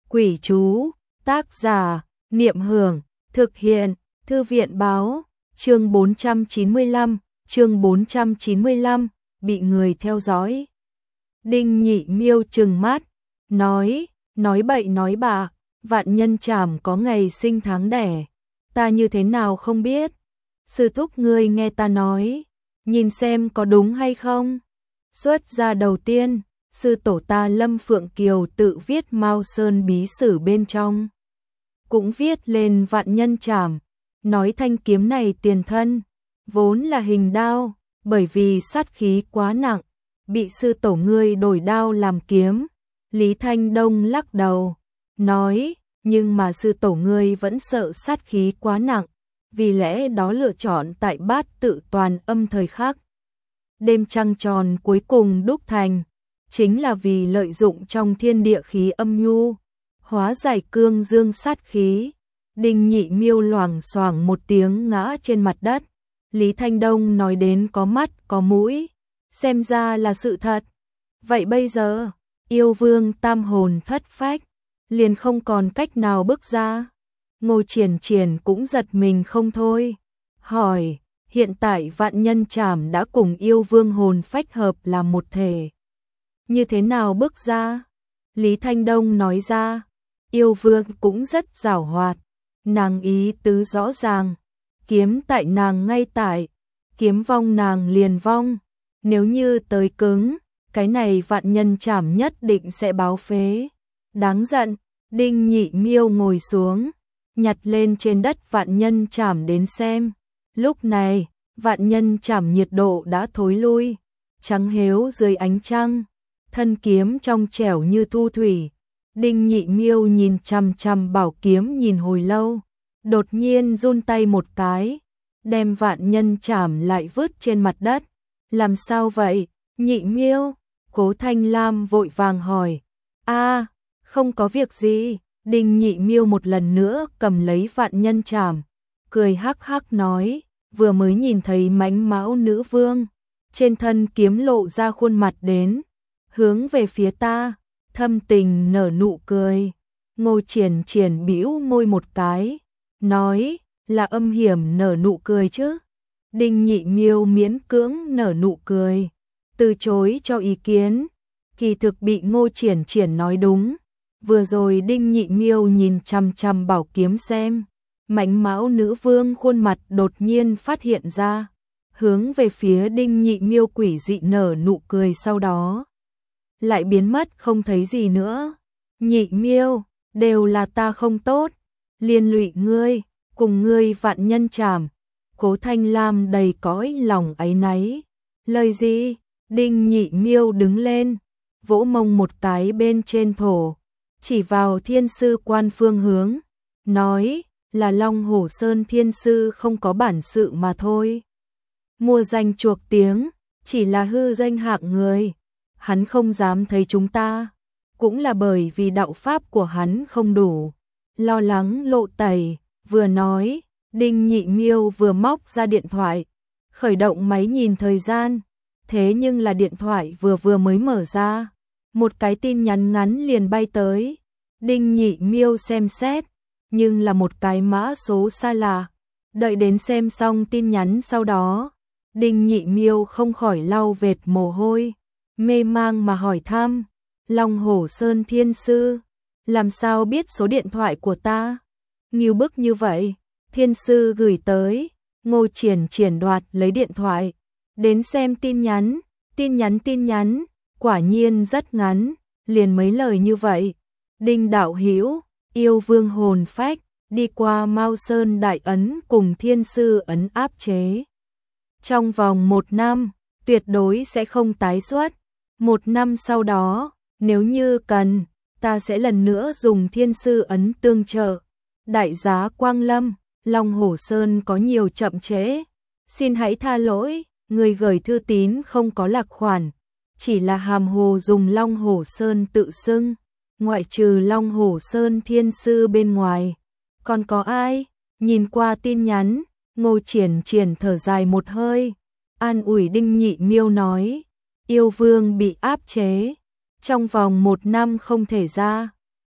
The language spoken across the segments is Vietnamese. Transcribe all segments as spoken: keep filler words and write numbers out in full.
Quỷ chú, tác giả, Niệm Hưởng, thực hiện, Thư viện báo, chương bốn trăm chín mươi lăm, chương bốn trăm chín mươi lăm, bị người theo dõi. Đinh Nhị Miêu trừng mắt, nói, nói bậy nói bạ, Vạn Nhân Trảm có ngày sinh tháng đẻ, ta như thế nào không biết. Sư thúc ngươi nghe ta nói, nhìn xem có đúng hay không. Xuất ra đầu tiên, sư tổ ta Lâm Phượng Kiều tự viết Mao Sơn bí sử bên trong, cũng viết lên Vạn Nhân Trảm, nói thanh kiếm này tiền thân vốn là hình đao, bởi vì sát khí quá nặng, bị sư tổ ngươi đổi đao làm kiếm. Lý Thanh Đông lắc đầu, nói, nhưng mà sư tổ ngươi vẫn sợ sát khí quá nặng, vì lẽ đó lựa chọn tại Bát Tự Toàn Âm thời khắc đêm trăng tròn cuối cùng đúc thành, chính là vì lợi dụng trong thiên địa khí âm nhu, hóa giải cương dương sát khí. Đinh Nhị Miêu loảng xoảng một tiếng ngã trên mặt đất. Lý Thanh Đông nói đến có mắt có mũi, xem ra là sự thật. Vậy bây giờ, yêu vương tam hồn thất phách, liền không còn cách nào bước ra. Ngô Triển Triển cũng giật mình không thôi, hỏi, hiện tại Vạn Nhân Trảm đã cùng yêu vương hồn phách hợp làm một thể, như thế nào bước ra? Lý Thanh Đông nói ra, yêu vương cũng rất giảo hoạt, nàng ý tứ rõ ràng, kiếm tại nàng ngay tại, kiếm vong nàng liền vong, nếu như tới cứng, cái này Vạn Nhân Trảm nhất định sẽ báo phế. Đáng giận. Đinh Nhị Miêu ngồi xuống, nhặt lên trên đất Vạn Nhân Trảm đến xem. Lúc này, Vạn Nhân Trảm nhiệt độ đã thối lui, trắng héo dưới ánh trăng, thân kiếm trong trẻo như thu thủy. Đinh Nhị Miêu nhìn chằm chằm bảo kiếm nhìn hồi lâu, đột nhiên run tay một cái, đem Vạn Nhân Trảm lại vứt trên mặt đất. Làm sao vậy, Nhị Miêu? Cố Thanh Lam vội vàng hỏi. A, không có việc gì. Đinh Nhị Miêu một lần nữa cầm lấy Vạn Nhân Trảm, cười hắc hắc nói, vừa mới nhìn thấy Mãnh Mão nữ vương, trên thân kiếm lộ ra khuôn mặt đến, hướng về phía ta, thâm tình nở nụ cười. Ngô Triển Triển bĩu môi một cái, nói, là âm hiểm nở nụ cười chứ. Đinh Nhị Miêu miễn cưỡng nở nụ cười, từ chối cho ý kiến. Kỳ thực bị Ngô Triển Triển nói đúng. Vừa rồi Đinh Nhị Miêu nhìn chằm chằm bảo kiếm xem, Mãnh Mão nữ vương khuôn mặt đột nhiên phát hiện ra, hướng về phía Đinh Nhị Miêu quỷ dị nở nụ cười, sau đó lại biến mất không thấy gì nữa. Nhị Miêu, đều là ta không tốt, liên lụy ngươi, cùng ngươi Vạn Nhân Trảm. Cố Thanh Lam đầy cõi lòng áy náy. Lời gì? Đinh Nhị Miêu đứng lên, vỗ mông một cái bên trên thổ, chỉ vào Thiên Sư Quan phương hướng, nói, là Long Hổ Sơn Thiên Sư không có bản sự mà thôi. Mua danh chuộc tiếng, chỉ là hư danh hạng người, hắn không dám thấy chúng ta, cũng là bởi vì đạo pháp của hắn không đủ, lo lắng lộ tẩy. Vừa nói, Đinh Nhị Miêu vừa móc ra điện thoại, khởi động máy nhìn thời gian, thế nhưng là điện thoại vừa vừa mới mở ra, một cái tin nhắn ngắn liền bay tới. Đinh Nhị Miêu xem xét, nhưng là một cái mã số xa lạ. Đợi đến xem xong tin nhắn sau đó, Đinh Nhị Miêu không khỏi lau vệt mồ hôi, mê mang mà hỏi thăm, Long Hổ Sơn Thiên Sư, làm sao biết số điện thoại của ta? Ngưu bức như vậy, Thiên Sư gửi tới. Ngô Triển Triển đoạt lấy điện thoại, đến xem tin nhắn, tin nhắn tin nhắn, quả nhiên rất ngắn, liền mấy lời như vậy. Đinh đạo hữu, yêu vương hồn phách, đi qua Mao Sơn đại ấn cùng Thiên Sư ấn áp chế. Trong vòng một năm, tuyệt đối sẽ không tái xuất. Một năm sau đó, nếu như cần, ta sẽ lần nữa dùng Thiên Sư ấn tương trợ. Đại giá Quang Lâm, Long Hổ Sơn có nhiều chậm trễ, xin hãy tha lỗi, người gửi thư tín không có lạc khoản, chỉ là hàm hồ dùng Long Hổ Sơn tự xưng, ngoại trừ Long Hổ Sơn Thiên Sư bên ngoài, còn có ai? Nhìn qua tin nhắn, Ngô Triển Triển thở dài một hơi, an ủi Đinh Nhị Miêu nói, yêu vương bị áp chế, trong vòng một năm không thể ra,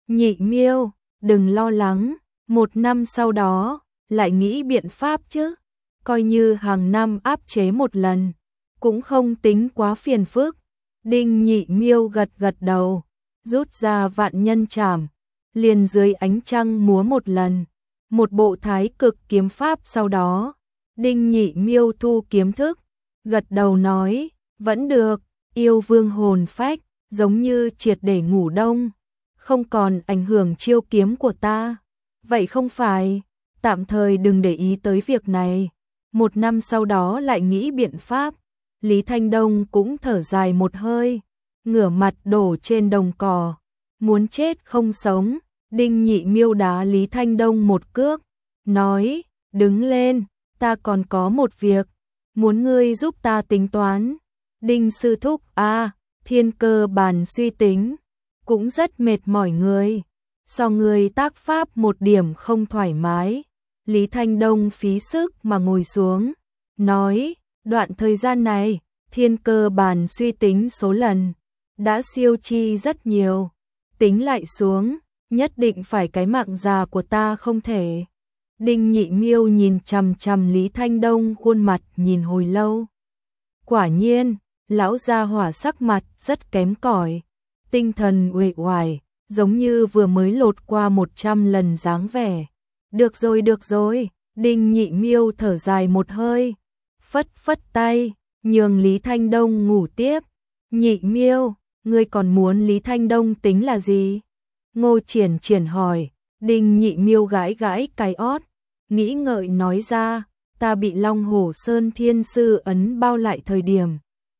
Nhị Miêu, đừng lo lắng, một năm sau đó, lại nghĩ biện pháp chứ, coi như hàng năm áp chế một lần, cũng không tính quá phiền phức. Đinh Nhị Miêu gật gật đầu, rút ra vạn nhân trảm, liền dưới ánh trăng múa một lần, một bộ thái cực kiếm pháp. Sau đó, Đinh Nhị Miêu thu kiếm thức, gật đầu nói, vẫn được, yêu vương hồn phách, giống như triệt để ngủ đông, không còn ảnh hưởng chiêu kiếm của ta. Vậy không phải, tạm thời đừng để ý tới việc này, một năm sau đó lại nghĩ biện pháp. Lý Thanh Đông cũng thở dài một hơi, ngửa mặt đổ trên đồng cỏ, muốn chết không sống. Đinh Nhị Miêu đá Lý Thanh Đông một cước, nói, đứng lên, ta còn có một việc, muốn ngươi giúp ta tính toán. Đinh sư thúc, a, thiên cơ bàn suy tính, cũng rất mệt mỏi người, so người tác pháp một điểm không thoải mái. Lý Thanh Đông phí sức mà ngồi xuống, nói, đoạn thời gian này, thiên cơ bàn suy tính số lần, đã siêu chi rất nhiều, tính lại xuống, nhất định phải cái mạng già của ta không thể. Đinh Nhị Miêu nhìn chằm chằm Lý Thanh Đông khuôn mặt nhìn hồi lâu. Quả nhiên, lão gia hỏa sắc mặt rất kém cỏi, tinh thần uể oải, giống như vừa mới lột qua một trăm lần dáng vẻ. Được rồi, được rồi, Đinh Nhị Miêu thở dài một hơi, phất phất tay, nhường Lý Thanh Đông ngủ tiếp. Nhị Miêu, ngươi còn muốn Lý Thanh Đông tính là gì? Ngô Triển Triển hỏi. Đinh Nhị Miêu gãi gãi cái ót, nghĩ ngợi nói ra, ta bị Long Hổ Sơn Thiên Sư Ấn bao lại thời điểm.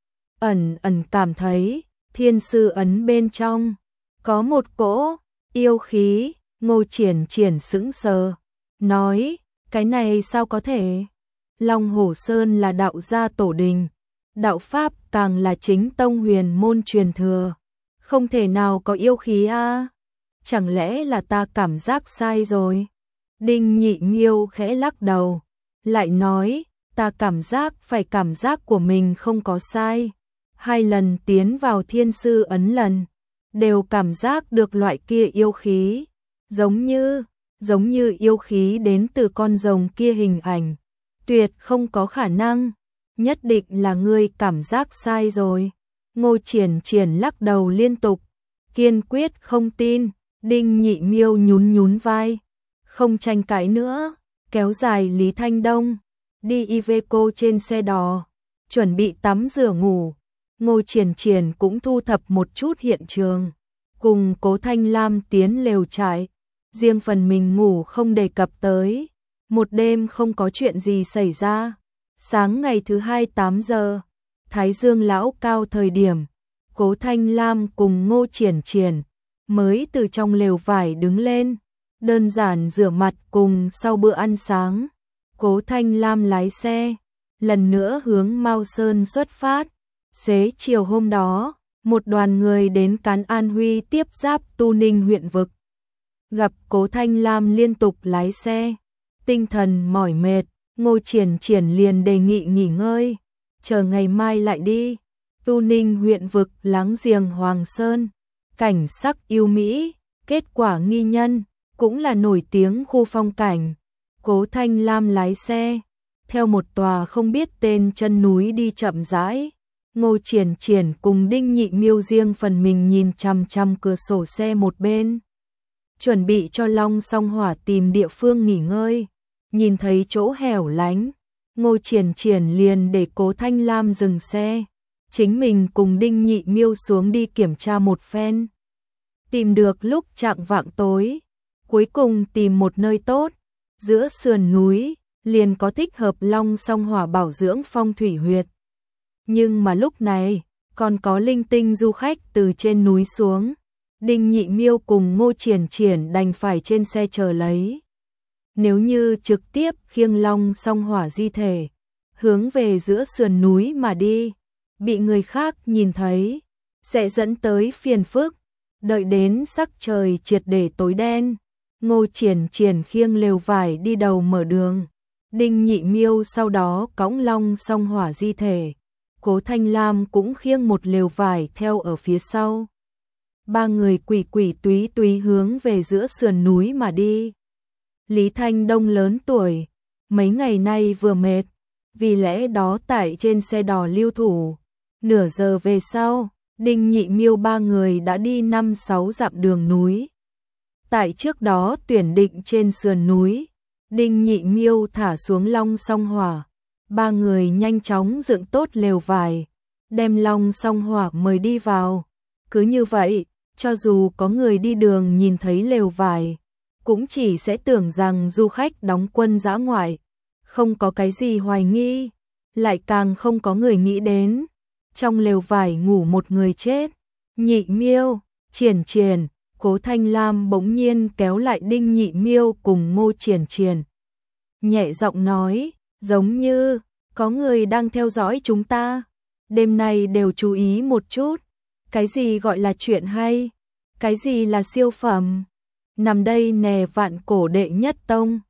Ẩn ẩn cảm thấy, Thiên Sư Ấn bên trong, có một cỗ, yêu khí. Ngô Triển Triển sững sờ, nói, cái này sao có thể? Long Hổ Sơn là đạo gia tổ đình, đạo pháp càng là chính tông huyền môn truyền thừa, không thể nào có yêu khí a. À? Chẳng lẽ là ta cảm giác sai rồi? Đinh Nhị Miêu khẽ lắc đầu, lại nói, ta cảm giác phải cảm giác của mình không có sai. Hai lần tiến vào Thiên Sư Ấn lần, đều cảm giác được loại kia yêu khí, giống như, giống như yêu khí đến từ con rồng kia hình ảnh. Tuyệt không có khả năng, nhất định là ngươi cảm giác sai rồi. Ngô Triển Triển lắc đầu liên tục, kiên quyết không tin. Đinh Nhị Miêu nhún nhún vai, không tranh cãi nữa, kéo dài Lý Thanh Đông, đi Iveco trên xe đò, chuẩn bị tắm rửa ngủ. Ngô Triển Triển cũng thu thập một chút hiện trường, cùng Cố Thanh Lam tiến lều trại, riêng phần mình ngủ không đề cập tới. Một đêm không có chuyện gì xảy ra. Sáng ngày thứ hai tám giờ, Thái Dương lão cao thời điểm, Cố Thanh Lam cùng Ngô Triển Triển mới từ trong lều vải đứng lên, đơn giản rửa mặt cùng sau bữa ăn sáng. Cố Thanh Lam lái xe, lần nữa hướng Mao Sơn xuất phát. Xế chiều hôm đó, một đoàn người đến Cán An Huy tiếp giáp Tu Ninh huyện vực. Gặp Cố Thanh Lam liên tục lái xe, tinh thần mỏi mệt, Ngô Triển Triển liền đề nghị nghỉ ngơi, chờ ngày mai lại đi. Tu Ninh huyện vực láng giềng Hoàng Sơn, cảnh sắc yêu mỹ, kết quả nghi nhân, cũng là nổi tiếng khu phong cảnh. Cố Thanh Lam lái xe, theo một tòa không biết tên chân núi đi chậm rãi. Ngô Triển Triển cùng Đinh Nhị Miêu riêng phần mình nhìn chằm chằm cửa sổ xe một bên, chuẩn bị cho Long Song Hỏa tìm địa phương nghỉ ngơi. Nhìn thấy chỗ hẻo lánh, Ngô Triển Triển liền để Cố Thanh Lam dừng xe, chính mình cùng Đinh Nhị Miêu xuống đi kiểm tra một phen. Tìm được lúc chạng vạng tối, cuối cùng tìm một nơi tốt, giữa sườn núi, liền có thích hợp Long Song Hỏa bảo dưỡng phong thủy huyệt. Nhưng mà lúc này, còn có linh tinh du khách từ trên núi xuống. Đinh Nhị Miêu cùng Ngô Triển Triển đành phải trên xe chờ lấy. Nếu như trực tiếp khiêng Long Song Hỏa di thể, hướng về giữa sườn núi mà đi, bị người khác nhìn thấy, sẽ dẫn tới phiền phức. Đợi đến sắc trời triệt để tối đen, Ngô Triển Triển khiêng lều vải đi đầu mở đường. Đinh Nhị Miêu sau đó cõng Long Song Hỏa di thể. Cố Thanh Lam cũng khiêng một lều vải theo ở phía sau. ba người quỷ quỷ túy túy hướng về giữa sườn núi mà đi. Lý Thanh Đông lớn tuổi, mấy ngày nay vừa mệt, vì lẽ đó tại trên xe đò lưu thủ. Nửa giờ về sau, Đinh Nhị Miêu ba người đã đi năm sáu dặm đường núi. Tại trước đó tuyển định trên sườn núi, Đinh Nhị Miêu thả xuống Long Song Hỏa, ba người nhanh chóng dựng tốt lều vải, đem Long Song Hỏa mời đi vào. Cứ như vậy, cho dù có người đi đường nhìn thấy lều vải, cũng chỉ sẽ tưởng rằng du khách đóng quân dã ngoại, không có cái gì hoài nghi, lại càng không có người nghĩ đến trong lều vải ngủ một người chết. Nhị Miêu, Triển Triển, Cố Thanh Lam bỗng nhiên kéo lại Đinh Nhị Miêu cùng Ngô Triển Triển, nhẹ giọng nói, giống như có người đang theo dõi chúng ta, đêm nay đều chú ý một chút. Cái gì gọi là chuyện hay, cái gì là siêu phẩm, nằm đây nè vạn cổ đệ nhất tông.